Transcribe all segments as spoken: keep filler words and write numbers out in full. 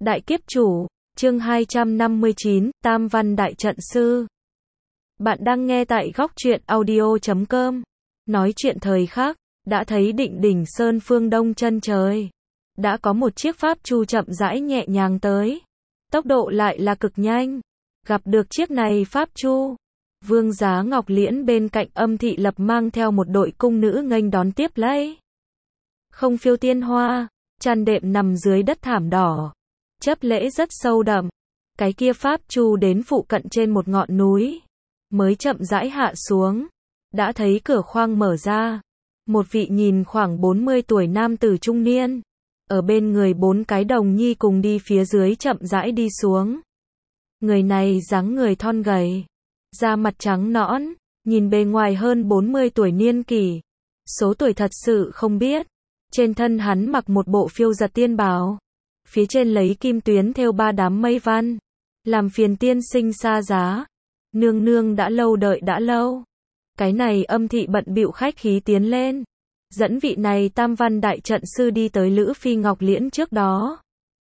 Đại kiếp chủ, chương hai trăm năm mươi chín, Tam Văn Đại Trận Sư. Bạn đang nghe tại góc truyện audio chấm com. Nói chuyện thời khắc, đã thấy Định Đỉnh Sơn phương đông chân trời. Đã có một chiếc pháp chu chậm rãi nhẹ nhàng tới. Tốc độ lại là cực nhanh. Gặp được chiếc này pháp chu. Vương Giá Ngọc Liễn bên cạnh Âm Thị Lập mang theo một đội cung nữ nghênh đón tiếp lấy. Không phiêu tiên hoa, chăn đệm nằm dưới đất thảm đỏ. Chấp lễ rất sâu đậm. Cái kia pháp chu đến phụ cận trên một ngọn núi. Mới chậm rãi hạ xuống. Đã thấy cửa khoang mở ra. Một vị nhìn khoảng bốn mươi tuổi nam tử trung niên. Ở bên người bốn cái đồng nhi cùng đi phía dưới chậm rãi đi xuống. Người này dáng người thon gầy. Da mặt trắng nõn. Nhìn bề ngoài hơn bốn mươi tuổi niên kỷ. Số tuổi thật sự không biết. Trên thân hắn mặc một bộ phiêu giật tiên bào. Phía trên lấy kim tuyến thêu ba đám mây văn. Làm phiền tiên sinh xa giá. Nương nương đã lâu đợi đã lâu. Cái này Âm Thị bận bịu khách khí tiến lên. Dẫn vị này Tam Văn Đại Trận Sư đi tới Lữ Phi Ngọc Liễn trước đó.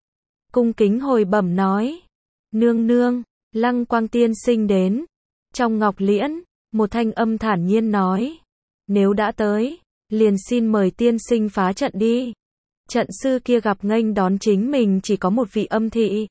Cung kính hồi bẩm nói. Nương nương, Lăng Quang tiên sinh đến. Trong Ngọc Liễn, một thanh âm thản nhiên nói. Nếu đã tới, liền xin mời tiên sinh phá trận đi. Trận sư kia gặp nghênh đón chính mình chỉ có một vị Âm Thị.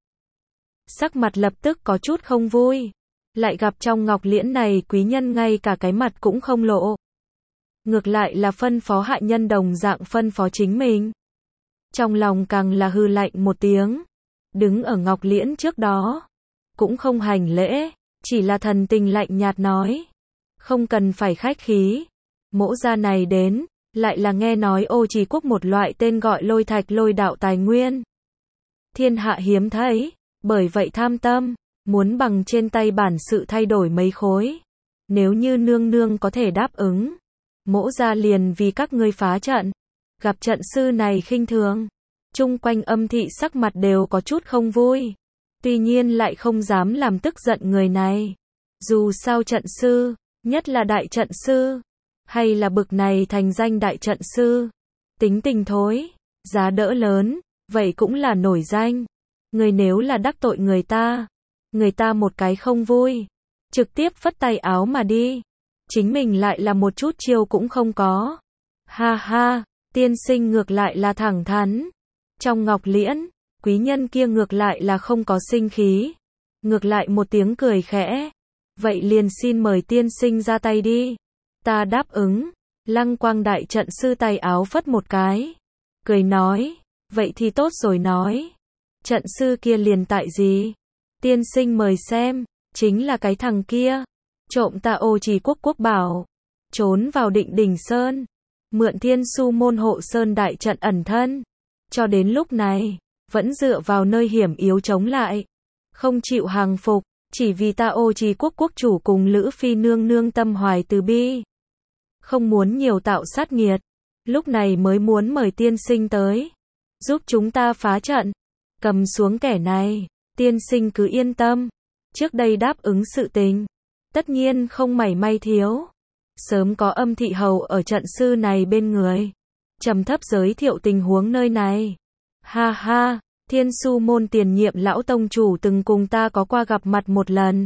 Sắc mặt lập tức có chút không vui. Lại gặp trong Ngọc Liễn này quý nhân ngay cả cái mặt cũng không lộ. Ngược lại là phân phó hạ nhân đồng dạng phân phó chính mình. Trong lòng càng là hư lạnh một tiếng. Đứng ở Ngọc Liễn trước đó. Cũng không hành lễ. Chỉ là thần tình lạnh nhạt nói. Không cần phải khách khí. Mỗ gia này đến. Lại là nghe nói Ô Trì Quốc một loại tên gọi lôi thạch lôi đạo tài nguyên. Thiên hạ hiếm thấy. Bởi vậy tham tâm. Muốn bằng trên tay bản sự thay đổi mấy khối. Nếu như nương nương có thể đáp ứng. Mỗ gia liền vì các ngươi phá trận. Gặp trận sư này khinh thường. Chung quanh Âm Thị sắc mặt đều có chút không vui. Tuy nhiên lại không dám làm tức giận người này. Dù sao trận sư, nhất là đại trận sư. Hay là bực này thành danh đại trận sư. Tính tình thối, giá đỡ lớn, vậy cũng là nổi danh. Người nếu là đắc tội người ta. Người ta một cái không vui. Trực tiếp phất tay áo mà đi. Chính mình lại là một chút chiêu cũng không có. Ha ha, tiên sinh ngược lại là thẳng thắn. Trong Ngọc Liễn, quý nhân kia ngược lại là không có sinh khí. Ngược lại một tiếng cười khẽ. Vậy liền xin mời tiên sinh ra tay đi. Ta đáp ứng. Lăng Quang Đại Trận Sư tay áo phất một cái. Cười nói. Vậy thì tốt rồi nói. Trận sư kia liền tại gì? Tiên sinh mời xem. Chính là cái thằng kia. Trộm ta Ô Trì Quốc quốc bảo. Trốn vào Định Đỉnh Sơn. Mượn Thiên Su môn hộ sơn đại trận ẩn thân. Cho đến lúc này. Vẫn dựa vào nơi hiểm yếu chống lại. Không chịu hàng phục. Chỉ vì ta Ô Trì Quốc quốc chủ cùng Lữ Phi nương nương tâm hoài từ bi. Không muốn nhiều tạo sát nghiệt. Lúc này mới muốn mời tiên sinh tới. Giúp chúng ta phá trận. Cầm xuống kẻ này. Tiên sinh cứ yên tâm. Trước đây đáp ứng sự tình. Tất nhiên không mảy may thiếu. Sớm có Âm Thị hầu ở trận sư này bên người. Trầm thấp giới thiệu tình huống nơi này. Ha ha, Thiên Su môn tiền nhiệm lão tông chủ từng cùng ta có qua gặp mặt một lần.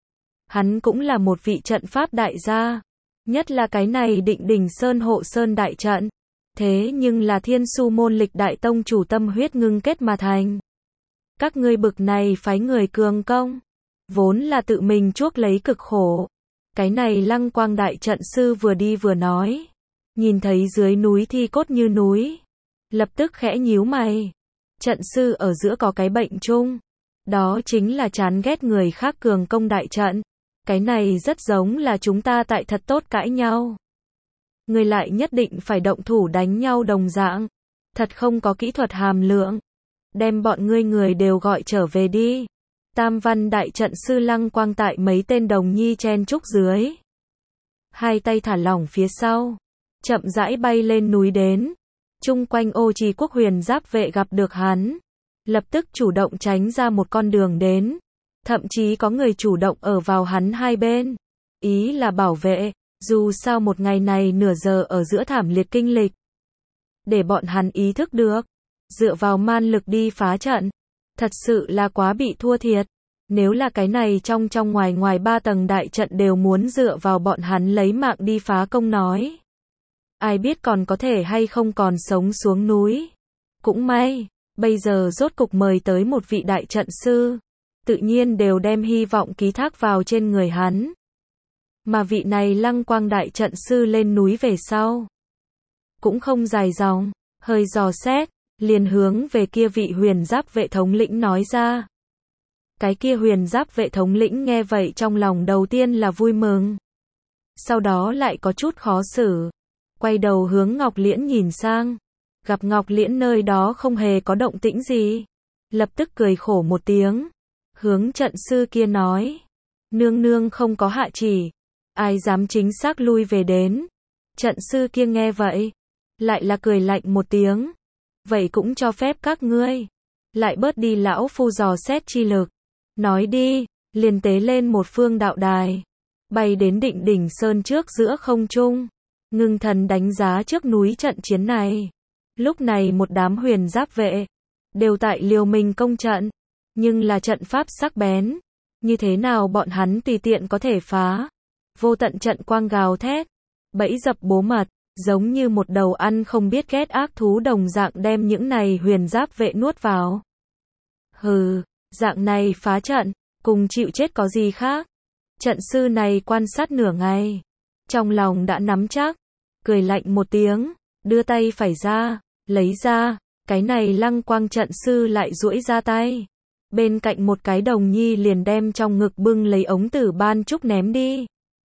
Hắn cũng là một vị trận pháp đại gia. Nhất là cái này Định Đỉnh Sơn hộ sơn đại trận. Thế nhưng là Thiên Su môn lịch đại tông chủ tâm huyết ngưng kết mà thành. Các ngươi bực này phái người cường công. Vốn là tự mình chuốc lấy cực khổ. Cái này Lăng Quang Đại Trận Sư vừa đi vừa nói. Nhìn thấy dưới núi thi cốt như núi. Lập tức khẽ nhíu mày. Trận sư ở giữa có cái bệnh chung. Đó chính là chán ghét người khác cường công đại trận. Cái này rất giống là chúng ta tại thật tốt cãi nhau. Người lại nhất định phải động thủ đánh nhau đồng dạng. Thật không có kỹ thuật hàm lượng. Đem bọn ngươi người đều gọi trở về đi. Tam Văn Đại Trận Sư Lăng Quang tại mấy tên đồng nhi chen chúc dưới. Hai tay thả lỏng phía sau. Chậm rãi bay lên núi đến. Chung quanh Ô Trì Quốc huyền giáp vệ gặp được hắn. Lập tức chủ động tránh ra một con đường đến. Thậm chí có người chủ động ở vào hắn hai bên. Ý là bảo vệ. Dù sao một ngày này nửa giờ ở giữa thảm liệt kinh lịch. Để bọn hắn ý thức được. Dựa vào man lực đi phá trận. Thật sự là quá bị thua thiệt. Nếu là cái này trong trong ngoài ngoài ba tầng đại trận đều muốn dựa vào bọn hắn lấy mạng đi phá công nói. Ai biết còn có thể hay không còn sống xuống núi. Cũng may, bây giờ rốt cục mời tới một vị đại trận sư. Tự nhiên đều đem hy vọng ký thác vào trên người hắn. Mà vị này Lăng Quang đại trận sư lên núi về sau. Cũng không dài dòng, hơi dò xét, liền hướng về kia vị huyền giáp vệ thống lĩnh nói ra. Cái kia huyền giáp vệ thống lĩnh nghe vậy trong lòng đầu tiên là vui mừng. Sau đó lại có chút khó xử. Quay đầu hướng Ngọc Liễn nhìn sang. Gặp Ngọc Liễn nơi đó không hề có động tĩnh gì. Lập tức cười khổ một tiếng. Hướng trận sư kia nói. Nương nương không có hạ chỉ. Ai dám chính xác lui về đến. Trận sư kia nghe vậy. Lại là cười lạnh một tiếng. Vậy cũng cho phép các ngươi. Lại bớt đi lão phu dò xét chi lực. Nói đi, liền tế lên một phương đạo đài. Bay đến Định Đỉnh Sơn trước giữa không trung. Ngưng thần đánh giá trước núi trận chiến này. Lúc này một đám huyền giáp vệ. Đều tại liều mình công trận. Nhưng là trận pháp sắc bén. Như thế nào bọn hắn tùy tiện có thể phá. Vô tận trận quang gào thét. Bẫy dập bố mật. Giống như một đầu ăn không biết ghét ác thú đồng dạng đem những này huyền giáp vệ nuốt vào. Hừ, dạng này phá trận, cùng chịu chết có gì khác. Trận sư này quan sát nửa ngày. Trong lòng đã nắm chắc. Cười lạnh một tiếng, đưa tay phải ra, lấy ra. Cái này Lăng Quang trận sư lại duỗi ra tay. Bên cạnh một cái đồng nhi liền đem trong ngực bưng lấy ống tử ban trúc ném đi.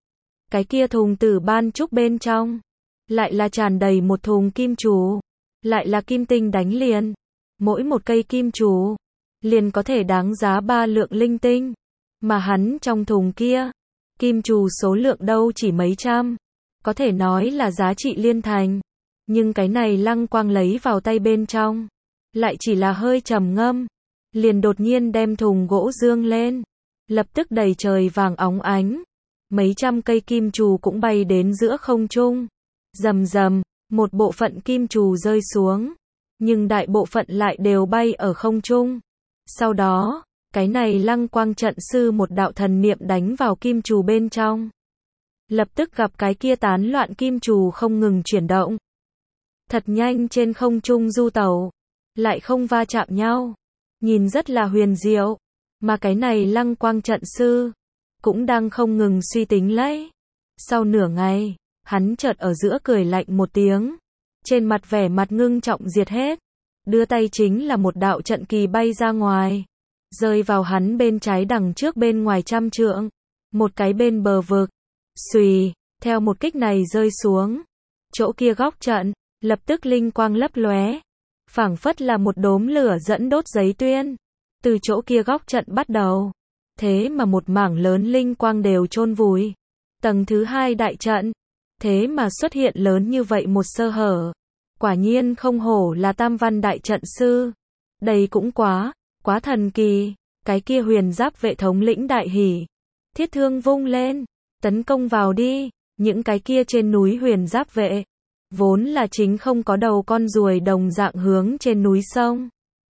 Cái kia thùng tử ban trúc bên trong. Lại là tràn đầy một thùng kim chú. Lại là kim tinh đánh liền. Mỗi một cây kim chú. Liền có thể đáng giá ba lượng linh tinh. Mà hắn trong thùng kia. Kim chú số lượng đâu chỉ mấy trăm. Có thể nói là giá trị liên thành. Nhưng cái này Lăng Quang lấy vào tay bên trong. Lại chỉ là hơi trầm ngâm. Liền đột nhiên đem thùng gỗ dương lên. Lập tức đầy trời vàng óng ánh. Mấy trăm cây kim chú cũng bay đến giữa không trung. Rầm rầm, một bộ phận kim chú rơi xuống. Nhưng đại bộ phận lại đều bay ở không trung. Sau đó, cái này Lăng Quang trận sư một đạo thần niệm đánh vào kim chú bên trong. Lập tức gặp cái kia tán loạn kim chú không ngừng chuyển động. Thật nhanh trên không trung du tẩu. Lại không va chạm nhau. Nhìn rất là huyền diệu. Mà cái này Lăng Quang trận sư. Cũng đang không ngừng suy tính lấy. Sau nửa ngày. Hắn chợt ở giữa cười lạnh một tiếng. Trên mặt vẻ mặt ngưng trọng diệt hết. Đưa tay chính là một đạo trận kỳ bay ra ngoài. Rơi vào hắn bên trái đằng trước bên ngoài trăm trượng. Một cái bên bờ vực. Xùy, theo một kích này rơi xuống. Chỗ kia góc trận, lập tức linh quang lấp lóe. Phảng phất là một đốm lửa dẫn đốt giấy tuyên. Từ chỗ kia góc trận bắt đầu. Thế mà một mảng lớn linh quang đều chôn vùi. Tầng thứ hai đại trận. Thế mà xuất hiện lớn như vậy một sơ hở. Quả nhiên không hổ là tam văn đại trận sư. Đây cũng quá, quá thần kỳ. Cái kia huyền giáp vệ thống lĩnh đại hỉ. Thiết thương vung lên. Tấn công vào đi. Những cái kia trên núi huyền giáp vệ. Vốn là chính không có đầu con ruồi đồng dạng hướng trên núi sông.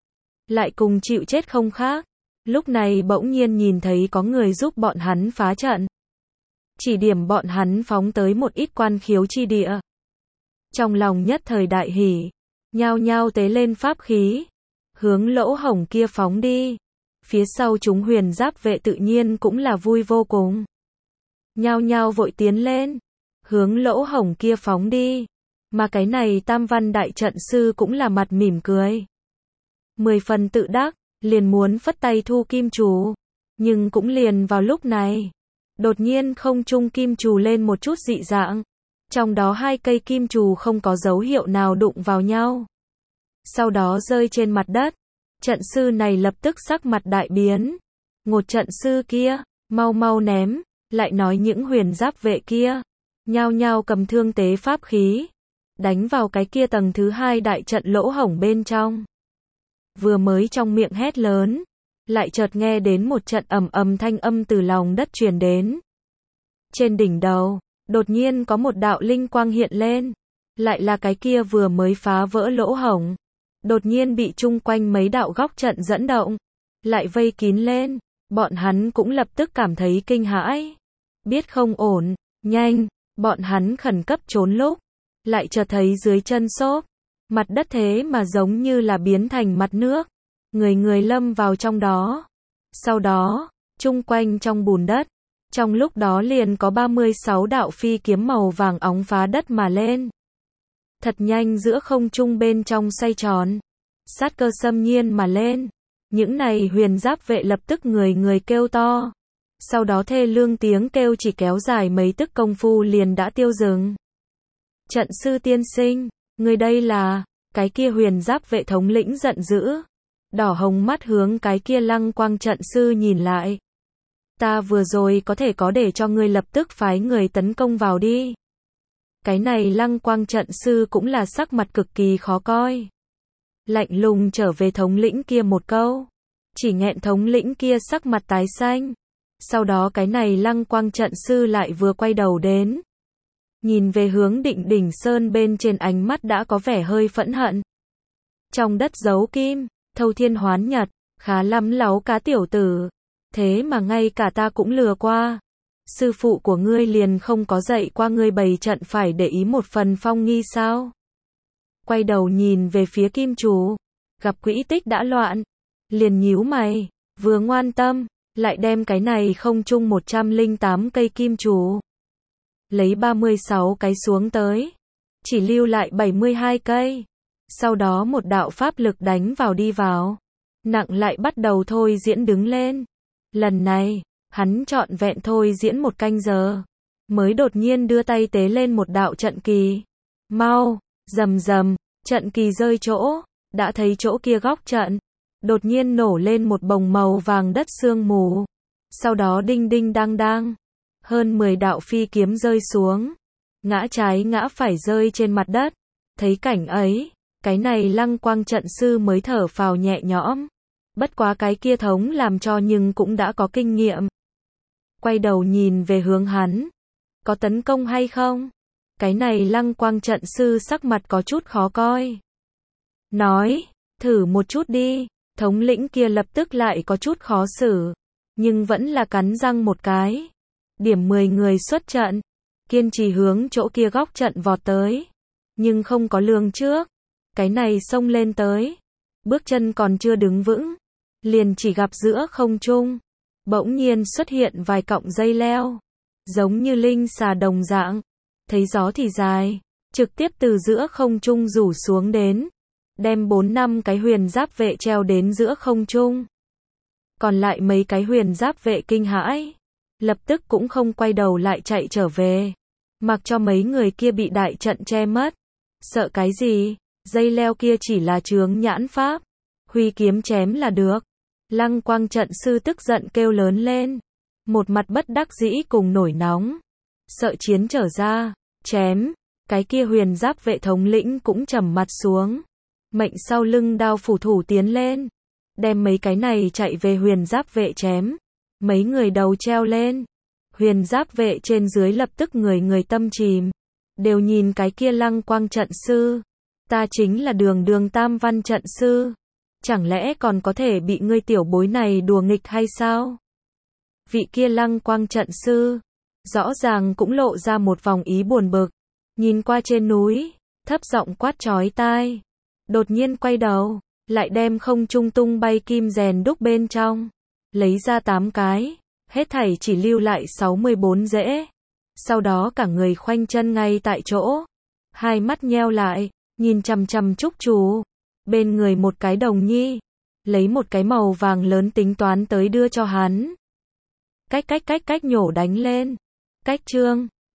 Lại cùng chịu chết không khác. Lúc này bỗng nhiên nhìn thấy có người giúp bọn hắn phá trận. Chỉ điểm bọn hắn phóng tới một ít quan khiếu chi địa. Trong lòng nhất thời đại hỉ. Nhao nhao tế lên pháp khí. Hướng lỗ hổng kia phóng đi. Phía sau chúng huyền giáp vệ tự nhiên cũng là vui vô cùng. Nhao nhao vội tiến lên. Hướng lỗ hổng kia phóng đi. Mà cái này tam văn đại trận sư cũng là mặt mỉm cười. Mười phần tự đắc, liền muốn phất tay thu kim chú. Nhưng cũng liền vào lúc này. Đột nhiên không trung kim chú lên một chút dị dạng. Trong đó hai cây kim chú không có dấu hiệu nào đụng vào nhau. Sau đó rơi trên mặt đất. Trận sư này lập tức sắc mặt đại biến. Ngột trận sư kia, mau mau ném. Lại nói những huyền giáp vệ kia. Nhao nhao cầm thương tế pháp khí. Đánh vào cái kia tầng thứ hai đại trận lỗ hổng bên trong. Vừa mới trong miệng hét lớn. Lại chợt nghe đến một trận ầm ầm thanh âm từ lòng đất truyền đến. Trên đỉnh đầu, đột nhiên có một đạo linh quang hiện lên. Lại là cái kia vừa mới phá vỡ lỗ hổng. Đột nhiên bị chung quanh mấy đạo góc trận dẫn động. lại vây kín lên. Bọn hắn cũng lập tức cảm thấy kinh hãi. Biết không ổn, nhanh, bọn hắn khẩn cấp trốn lúc. Lại chợt thấy dưới chân xốp, mặt đất thế mà giống như là biến thành mặt nước. Người người lâm vào trong đó. Sau đó, chung quanh trong bùn đất, trong lúc đó liền có ba mươi sáu đạo phi kiếm màu vàng óng phá đất mà lên. Thật nhanh giữa không trung bên trong xoay tròn. Sát cơ xâm nhiên mà lên. Những này huyền giáp vệ lập tức người người kêu to. Sau đó thê lương tiếng kêu chỉ kéo dài mấy tức công phu liền đã tiêu dừng. Trận sư tiên sinh, người đây là, cái kia huyền giáp vệ thống lĩnh giận dữ. Đỏ hồng mắt hướng cái kia Lăng Quang trận sư nhìn lại. Ta vừa rồi có thể có để cho ngươi lập tức phái người tấn công vào đi. Cái này Lăng Quang trận sư cũng là sắc mặt cực kỳ khó coi. Lạnh lùng trở về thống lĩnh kia một câu. Chỉ nghẹn thống lĩnh kia sắc mặt tái xanh. Sau đó cái này Lăng Quang trận sư lại vừa quay đầu đến. Nhìn về hướng Định Đỉnh Sơn bên trên, ánh mắt đã có vẻ hơi phẫn hận. Trong đất giấu kim, thâu thiên hoán nhật, khá lắm láu cá tiểu tử. Thế mà ngay cả ta cũng lừa qua. Sư phụ của ngươi liền không có dạy qua ngươi bày trận phải để ý một phần phong nghi sao? Quay đầu nhìn về phía kim chủ, gặp quỹ tích đã loạn, liền nhíu mày, vừa ngoan tâm, lại đem cái này không chung một trăm lẻ tám cây kim chủ. Lấy ba mươi sáu cái xuống tới, chỉ lưu lại bảy mươi hai cây. Sau đó một đạo pháp lực đánh vào đi vào, nặng lại bắt đầu thôi diễn đứng lên. Lần này, hắn trọn vẹn thôi diễn một canh giờ, mới đột nhiên đưa tay tế lên một đạo trận kỳ. Mau, rầm rầm, trận kỳ rơi chỗ, đã thấy chỗ kia góc trận, đột nhiên nổ lên một bồng màu vàng đất sương mù. Sau đó đinh đinh đang đang, hơn mười đạo phi kiếm rơi xuống, ngã trái ngã phải rơi trên mặt đất. Thấy cảnh ấy, cái này Lăng Quang trận sư mới thở phào nhẹ nhõm. Bất quá cái kia thống làm cho nhưng cũng đã có kinh nghiệm. Quay đầu nhìn về hướng hắn. Có tấn công hay không? Cái này Lăng Quang trận sư sắc mặt có chút khó coi. Nói, thử một chút đi. Thống lĩnh kia lập tức lại có chút khó xử. Nhưng vẫn là cắn răng một cái. Điểm mười người xuất trận. Kiên trì hướng chỗ kia góc trận vọt tới. Nhưng không có lường trước. Cái này xông lên tới. Bước chân còn chưa đứng vững. Liền chỉ gặp giữa không trung. Bỗng nhiên xuất hiện vài cọng dây leo. Giống như linh xà đồng dạng. Thấy gió thì dài. Trực tiếp từ giữa không trung rủ xuống đến. Đem bốn năm cái huyền giáp vệ treo đến giữa không trung. Còn lại mấy cái huyền giáp vệ kinh hãi. Lập tức cũng không quay đầu lại chạy trở về. Mặc cho mấy người kia bị đại trận che mất. Sợ cái gì? Dây leo kia chỉ là chướng nhãn pháp. Huy kiếm chém là được. Lăng Quang trận sư tức giận kêu lớn lên. Một mặt bất đắc dĩ cùng nổi nóng. Sợ chiến trở ra. Chém. Cái kia huyền giáp vệ thống lĩnh cũng trầm mặt xuống. Mệnh sau lưng đao phủ thủ tiến lên. Đem mấy cái này chạy về huyền giáp vệ chém. Mấy người đầu treo lên. Huyền giáp vệ trên dưới lập tức người người tâm chìm. Đều nhìn cái kia Lăng Quang trận sư. Ta chính là đường đường tam văn trận sư. Chẳng lẽ còn có thể bị ngươi tiểu bối này đùa nghịch hay sao? Vị kia Lăng Quang trận sư. Rõ ràng cũng lộ ra một vòng ý buồn bực. Nhìn qua trên núi. Thấp giọng quát chói tai. Đột nhiên quay đầu. Lại đem không trung tung bay kim rèn đúc bên trong. Lấy ra tám cái. Hết thảy chỉ lưu lại sáu mươi bốn rễ. Sau đó cả người khoanh chân ngay tại chỗ. Hai mắt nheo lại. Nhìn chằm chằm Trúc Chủ. Bên người một cái đồng nhi. Lấy một cái màu vàng lớn tính toán tới đưa cho hắn. Cách cách cách cách nhổ đánh lên. Cách trương.